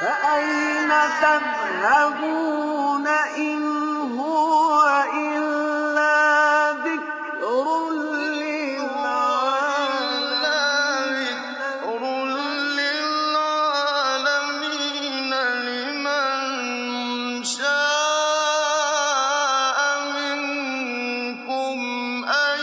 فأين تذهبون إن هو إلا ذكر للعالمين لمن شاء منكم أن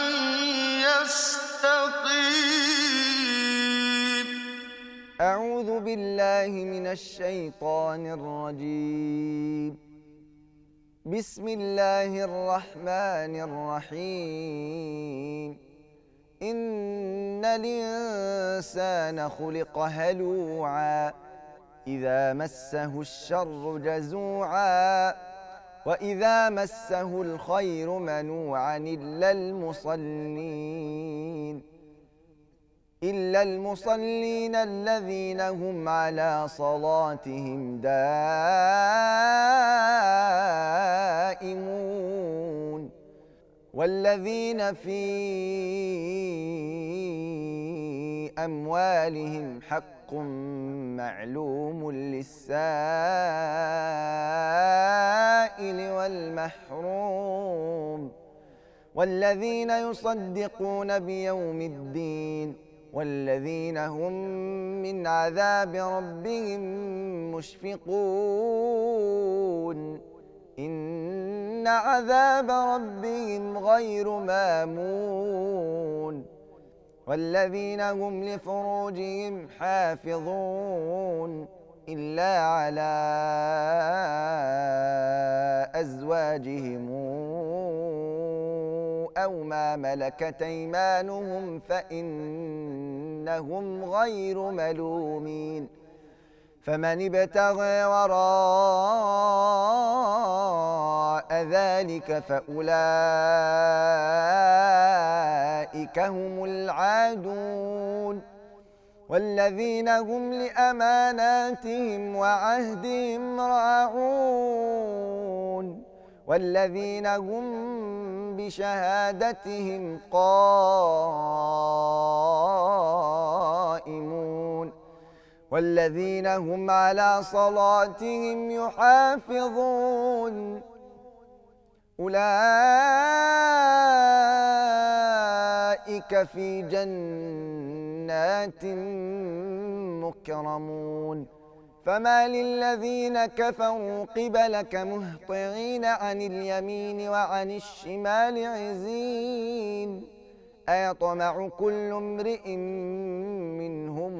يستقيم. أعوذ بالله من الشيطان الرجيم. بسم الله الرحمن الرحيم. إن الإنسان خلق هلوعا إذا مسه الشر جزوعا وإذا مسه الخير منوعا إلا المصلين الذين هم على صلاتهم دائمون والذين في أموالهم حق معلوم للسائل والمحروم والذين يصدقون بيوم الدين والذين هم من عذاب ربهم مشفقون إن عذاب ربهم غير مامون والذين هم لفروجهم حافظون إلا على أزواجهم أو ما ملكت أيمانهم فإنهم غير ملومين فمن ابتغى وراء ذلك فأولئك هم العادون والذين هم لأماناتهم وعهدهم راعون والذين هم بشهادتهم قائمون والذين هم على صلاتهم يحافظون أولئك في جنات مكرمون فما للذين كفروا قبلك مهطعين عن اليمين وعن الشمال عزين أيطمع كل امرئ منهم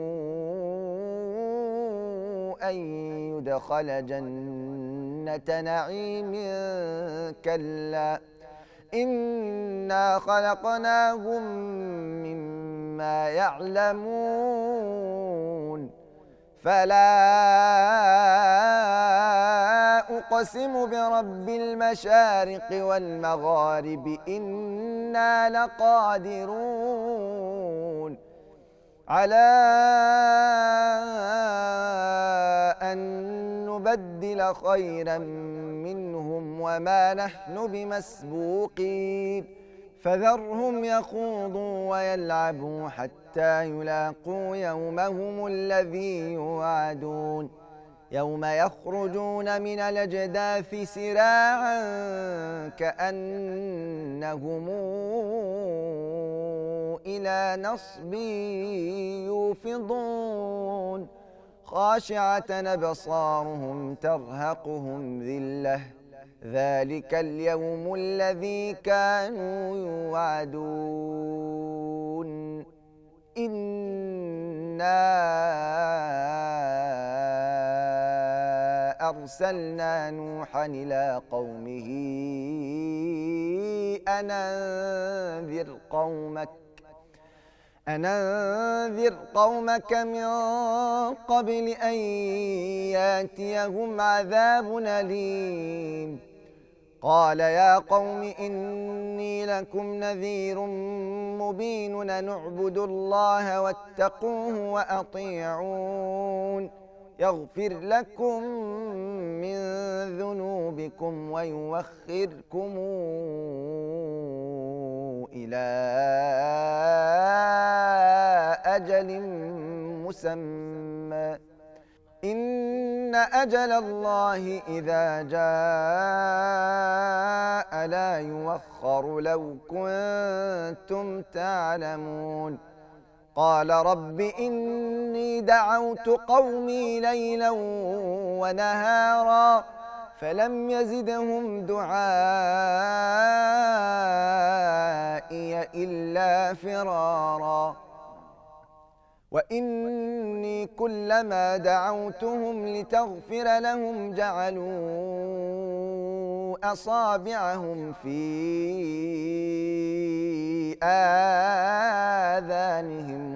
أن يدخل جنة نعيم كلا إنا خلقناهم مما يعلمون فلا أقسم برب المشارق والمغارب إنا لقادرون على أن نبدل خيرا منهم وما نحن بمسبوقين فذرهم يخوضوا ويلعبوا حتى يلاقوا يومهم الذي يوعدون يوم يخرجون من الأجداث سراعا كأنهم إلى نصب يوفضون خاشعة أبصارهم ترهقهم ذلة ذلك اليوم الذي كانوا يوعدون إنا أرسلنا نوحا إلى قومه أن أنذر قومك من قبل أن ياتيهم عذاب أليم قال يا قوم إني لكم نذير مبين أن اعبدوا الله واتقوه وأطيعون يغفر لكم من ذنوبكم ويوخركم إلى أجل مسمى إن إن أجل الله إذا جاء لا يوخر لو كنتم تعلمون. قال رب إني دعوت قومي ليلا ونهارا فلم يزدهم دعائي إلا فرارا. وإني كلما دعوتهم لتغفر لهم جعلوا أصابعهم في آذانهم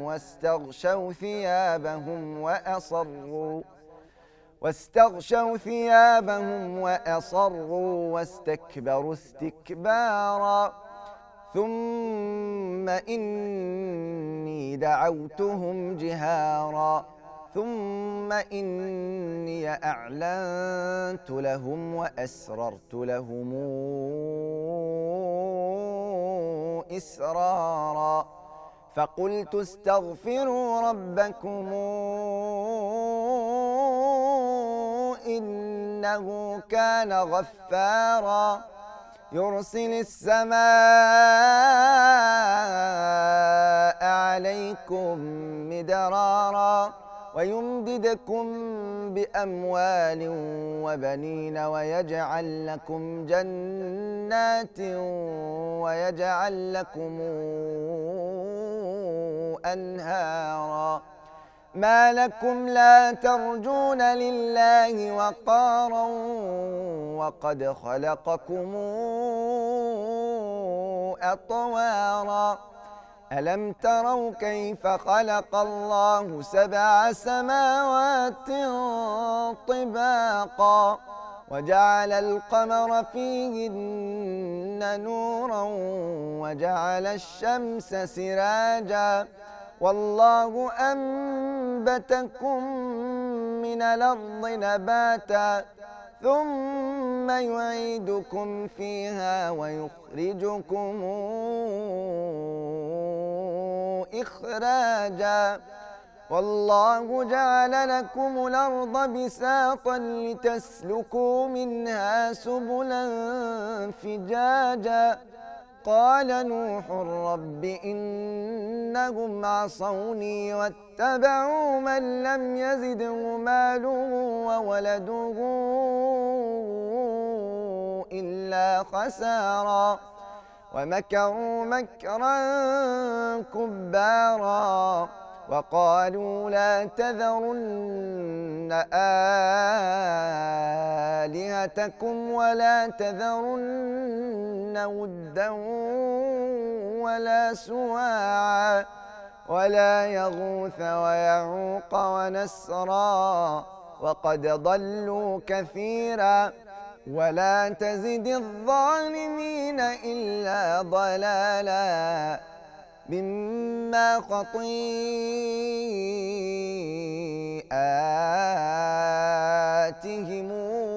واستغشوا ثيابهم وأصروا واستكبروا استكبارا. ثم إني دعوتهم جهارا ثم إني أعلنت لهم وأسررت لهم إسرارا. فقلت استغفروا ربكم إنه كان غفارا يرسل السماء عليكم مدرارا ويمددكم بأموال وبنين ويجعل لكم جنات ويجعل لكم أنهارا. ما لكم لا ترجون لله وقارا وقد خلقكم أطوارا. ألم تروا كيف خلق الله 7 سماوات طباقا وجعل القمر فيهن نورا وجعل الشمس سراجا والله أنبتكم من الأرض نباتا ثم يعيدكم فيها ويخرجكم إخراجا والله جعل لكم الأرض بساطا لتسلكوا منها سبلا فجاجا. قال نوح رب إنهم عصوني واتبعوا من لم يزده ماله وولده إلا خسارا ومكروا مكرا كبارا وقالوا لا تذرن آلهتكم ولا تذرن ودا ولا سواعا ولا يغوث ويعوق ونسرا وقد ضلوا كثيرا ولا تزد الظالمين إلا ضلالا مما خطيئاتهم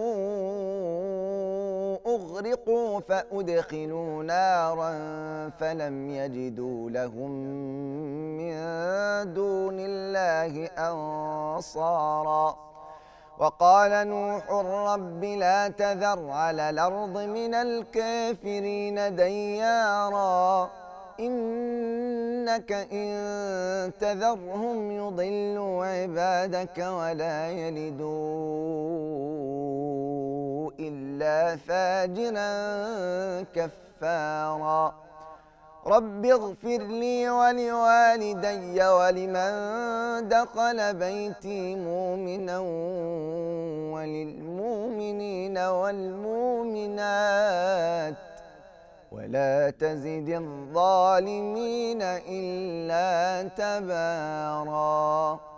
أغرقوا فأدخلوا نارا فلم يجدوا لهم من دون الله أنصارا. وقال نوح رب لا تذر على الأرض من الكافرين ديارا إنك إن تذرهم يضلوا عبادك ولا يلدوا إلا فاجرا كفارا. رب اغفر لي ولوالدي ولمن دخل بيتي مؤمنا وللمؤمنين والمؤمنات ولا تزد الظالمين إلا تبارا.